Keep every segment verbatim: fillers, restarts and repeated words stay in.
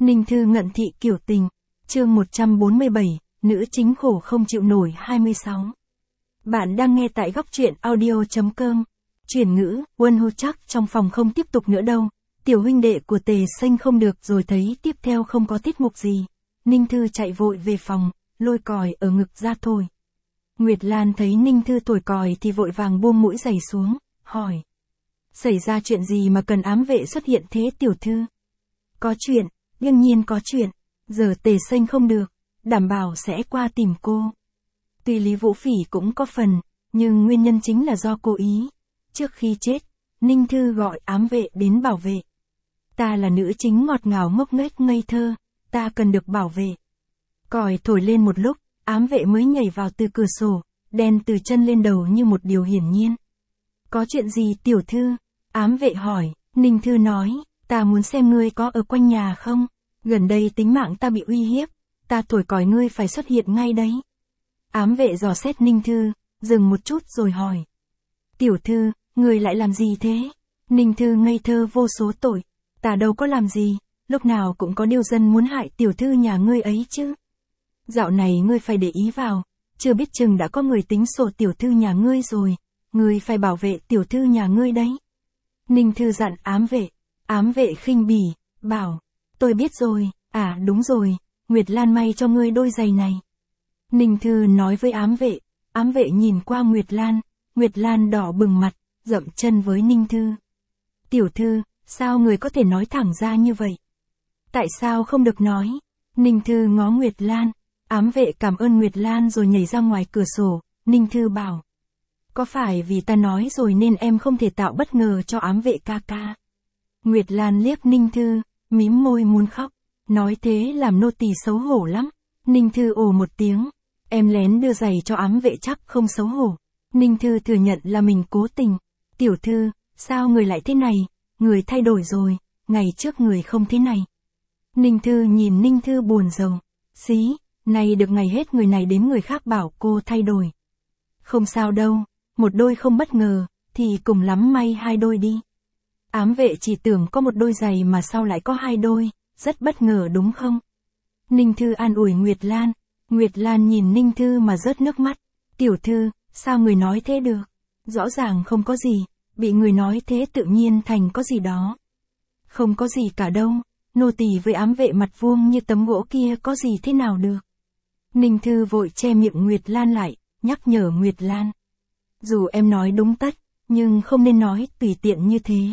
Ninh Thư ngận thị kiểu tình, chương một trăm bốn mươi bảy, nữ chính khổ không chịu nổi hai mươi sáu. Bạn đang nghe tại góc truyện audio.com. Chuyển ngữ, Quân Hô chắc trong phòng không tiếp tục nữa đâu. Tiểu huynh đệ của Tề Xanh không được rồi thấy tiếp theo không có tiết mục gì. Ninh Thư chạy vội về phòng, lôi còi ở ngực ra thổi. Nguyệt Lan thấy Ninh Thư thổi còi thì vội vàng buông mũi giày xuống, hỏi. Xảy ra chuyện gì mà cần ám vệ xuất hiện thế tiểu thư? Có chuyện, đương nhiên có chuyện. Giờ Tề Xanh không được, đảm bảo sẽ qua tìm cô. Tuy Lý Vũ Phỉ cũng có phần, nhưng nguyên nhân chính là do cô ý. Trước khi chết, Ninh Thư gọi ám vệ đến bảo vệ. Ta là nữ chính ngọt ngào ngốc nghếch ngây thơ, ta cần được bảo vệ. Còi thổi lên một lúc, ám vệ mới nhảy vào từ cửa sổ, đen từ chân lên đầu như một điều hiển nhiên. Có chuyện gì tiểu thư? Ám vệ hỏi. Ninh Thư nói, ta muốn xem ngươi có ở quanh nhà không? Gần đây tính mạng ta bị uy hiếp, ta thổi còi ngươi phải xuất hiện ngay đấy. Ám vệ dò xét Ninh Thư, dừng một chút rồi hỏi. Tiểu thư, ngươi lại làm gì thế? Ninh Thư ngây thơ vô số tội. Ta đâu có làm gì, lúc nào cũng có điều dân muốn hại tiểu thư nhà ngươi ấy chứ. Dạo này ngươi phải để ý vào, chưa biết chừng đã có người tính sổ tiểu thư nhà ngươi rồi, ngươi phải bảo vệ tiểu thư nhà ngươi đấy. Ninh Thư dặn ám vệ, ám vệ khinh bỉ, bảo, tôi biết rồi, à đúng rồi, Nguyệt Lan may cho ngươi đôi giày này. Ninh Thư nói với ám vệ, ám vệ nhìn qua Nguyệt Lan, Nguyệt Lan đỏ bừng mặt, dậm chân với Ninh Thư. Tiểu thư, sao người có thể nói thẳng ra như vậy? Tại sao không được nói? Ninh Thư ngó Nguyệt Lan, ám vệ cảm ơn Nguyệt Lan rồi nhảy ra ngoài cửa sổ, Ninh Thư bảo. Có phải vì ta nói rồi nên em không thể tạo bất ngờ cho ám vệ ca ca? Nguyệt Lan liếc Ninh Thư, mím môi muốn khóc, nói thế làm nô tỳ xấu hổ lắm. Ninh Thư ồ một tiếng, em lén đưa giày cho ám vệ chắc không xấu hổ. Ninh Thư thừa nhận là mình cố tình. Tiểu thư, sao người lại thế này? Người thay đổi rồi, ngày trước người không thế này. Ninh Thư nhìn Ninh Thư buồn rầu. Xí, này được ngày hết người này đến người khác bảo cô thay đổi. Không sao đâu, một đôi không bất ngờ, thì cùng lắm may hai đôi đi. Ám vệ chỉ tưởng có một đôi giày mà sao lại có hai đôi, rất bất ngờ đúng không? Ninh Thư an ủi Nguyệt Lan. Nguyệt Lan nhìn Ninh Thư mà rớt nước mắt. Tiểu thư, sao người nói thế được? Rõ ràng không có gì, bị người nói thế tự nhiên thành có gì đó. Không có gì cả đâu, nô tỳ với ám vệ mặt vuông như tấm gỗ kia có gì thế nào được. Ninh Thư vội che miệng Nguyệt Lan lại, nhắc nhở Nguyệt Lan. Dù em nói đúng tất, nhưng không nên nói tùy tiện như thế.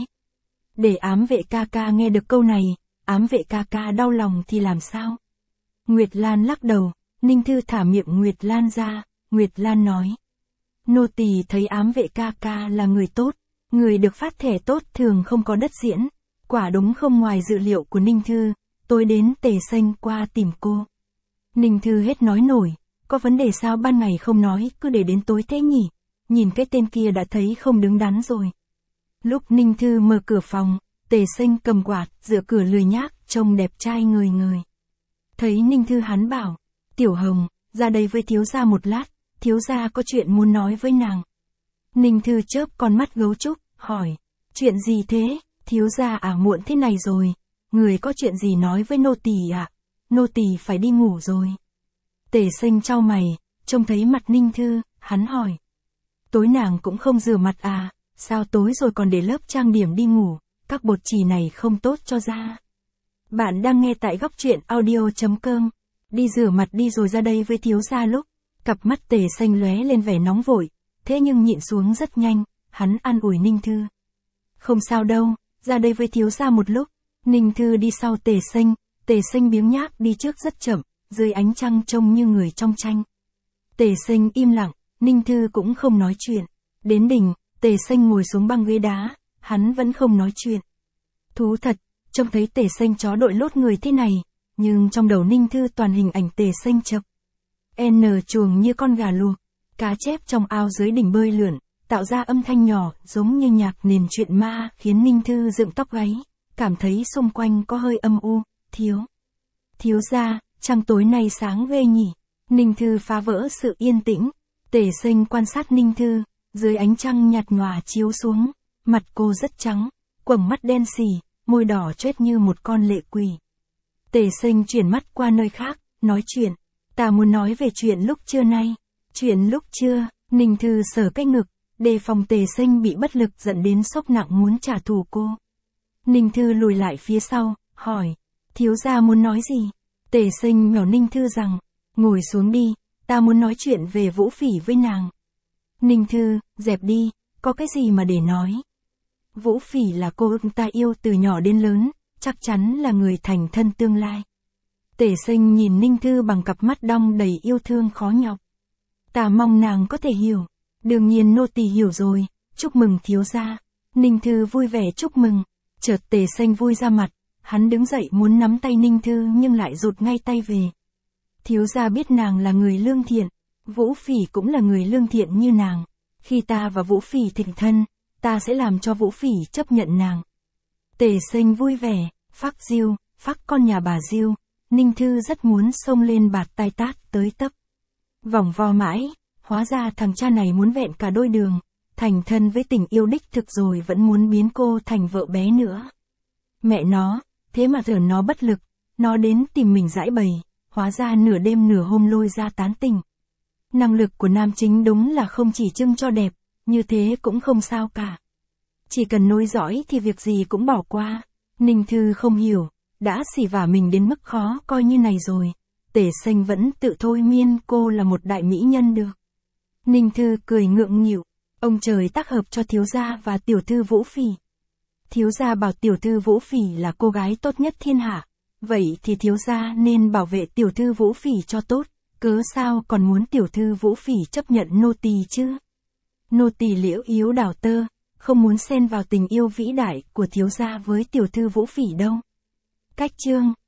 Để ám vệ ca ca nghe được câu này, ám vệ ca ca đau lòng thì làm sao? Nguyệt Lan lắc đầu, Ninh Thư thả miệng Nguyệt Lan ra, Nguyệt Lan nói. Nô tỳ thấy ám vệ ca ca là người tốt, người được phát thẻ tốt thường không có đất diễn. Quả đúng không ngoài dự liệu của Ninh Thư, tôi đến Tề Xanh qua tìm cô. Ninh Thư hết nói nổi, có vấn đề sao ban ngày không nói cứ để đến tối thế nhỉ? Nhìn cái tên kia đã thấy không đứng đắn rồi. Lúc Ninh Thư mở cửa phòng, Tề Xanh cầm quạt, dựa cửa lười nhác, trông đẹp trai ngời ngời. Thấy Ninh Thư hắn bảo, Tiểu Hồng, ra đây với thiếu gia một lát, thiếu gia có chuyện muốn nói với nàng. Ninh Thư chớp con mắt gấu trúc, hỏi, chuyện gì thế, thiếu gia à muộn thế này rồi, người có chuyện gì nói với nô tỳ à, nô tỳ phải đi ngủ rồi. Tề Xanh chau mày, trông thấy mặt Ninh Thư, hắn hỏi. Tối nàng cũng không rửa mặt à, sao tối rồi còn để lớp trang điểm đi ngủ, các bột chì này không tốt cho da. Bạn đang nghe tại góc truyện audio.com. Đi rửa mặt đi rồi ra đây với thiếu gia lúc. Cặp mắt Tề Xanh lóe lên vẻ nóng vội, thế nhưng nhịn xuống rất nhanh, hắn an ủi Ninh Thư. Không sao đâu, ra đây với thiếu gia một lúc. Ninh Thư đi sau Tề Xanh, Tề Xanh biếng nhác đi trước rất chậm, dưới ánh trăng trông như người trong tranh. Tề Xanh im lặng, Ninh Thư cũng không nói chuyện. Đến đỉnh, Tề Xanh ngồi xuống băng ghế đá, hắn vẫn không nói chuyện. Thú thật, trông thấy Tề Xanh chó đội lốt người thế này, nhưng trong đầu Ninh Thư toàn hình ảnh Tề Xanh chập. N chuồng như con gà luộc, cá chép trong ao dưới đỉnh bơi lượn, tạo ra âm thanh nhỏ giống như nhạc nền truyện ma khiến Ninh Thư dựng tóc gáy, cảm thấy xung quanh có hơi âm u. Thiếu, thiếu gia, trăng tối nay sáng ghê nhỉ. Ninh Thư phá vỡ sự yên tĩnh. Tề Xanh quan sát Ninh Thư, dưới ánh trăng nhạt nhòa chiếu xuống, mặt cô rất trắng, quầng mắt đen sì, môi đỏ chét như một con lệ quỷ. Tề Sinh chuyển mắt qua nơi khác, nói chuyện. Ta muốn nói về chuyện lúc trưa nay. Chuyện lúc trưa, Ninh Thư sờ cái ngực, đề phòng Tề Sinh bị bất lực dẫn đến sốc nặng muốn trả thù cô. Ninh Thư lùi lại phía sau, hỏi, thiếu gia muốn nói gì? Tề Sinh nhỏ Ninh Thư rằng, ngồi xuống đi, ta muốn nói chuyện về Vũ Phỉ với nàng. Ninh Thư, dẹp đi, có cái gì mà để nói? Vũ Phỉ là cô ta yêu từ nhỏ đến lớn, chắc chắn là người thành thân tương lai. Tề Sinh nhìn Ninh Thư bằng cặp mắt đong đầy yêu thương khó nhọc. Ta mong nàng có thể hiểu. Đương nhiên nô tỳ hiểu rồi, chúc mừng thiếu gia. Ninh Thư vui vẻ chúc mừng. Chợt Tề Sinh vui ra mặt, hắn đứng dậy muốn nắm tay Ninh Thư nhưng lại rụt ngay tay về. Thiếu gia biết nàng là người lương thiện, Vũ Phỉ cũng là người lương thiện như nàng. Khi ta và Vũ Phỉ thành thân, ta sẽ làm cho Vũ Phỉ chấp nhận nàng. Tề Sinh vui vẻ, phác diêu, phác con nhà bà diêu. Ninh Thư rất muốn xông lên bạt tai tát tới tấp. Vòng vo mãi, hóa ra thằng cha này muốn vẹn cả đôi đường, thành thân với tình yêu đích thực rồi vẫn muốn biến cô thành vợ bé nữa. Mẹ nó, thế mà giờ nó bất lực, nó đến tìm mình giãi bày, hóa ra nửa đêm nửa hôm lôi ra tán tình. Năng lực của nam chính đúng là không chỉ trưng cho đẹp, như thế cũng không sao cả. Chỉ cần nối dõi thì việc gì cũng bỏ qua. Ninh Thư không hiểu, đã xỉ vả mình đến mức khó coi như này rồi. Tề Sinh vẫn tự thôi miên cô là một đại mỹ nhân được. Ninh Thư cười ngượng nghịu, ông trời tác hợp cho thiếu gia và tiểu thư Vũ Phỉ. Thiếu gia bảo tiểu thư Vũ Phỉ là cô gái tốt nhất thiên hạ, vậy thì thiếu gia nên bảo vệ tiểu thư Vũ Phỉ cho tốt, cớ sao còn muốn tiểu thư Vũ Phỉ chấp nhận nô tỳ chứ? Nô tỳ liễu yếu đào tơ, không muốn xen vào tình yêu vĩ đại của thiếu gia với tiểu thư Vũ Phỉ đâu. Cách chương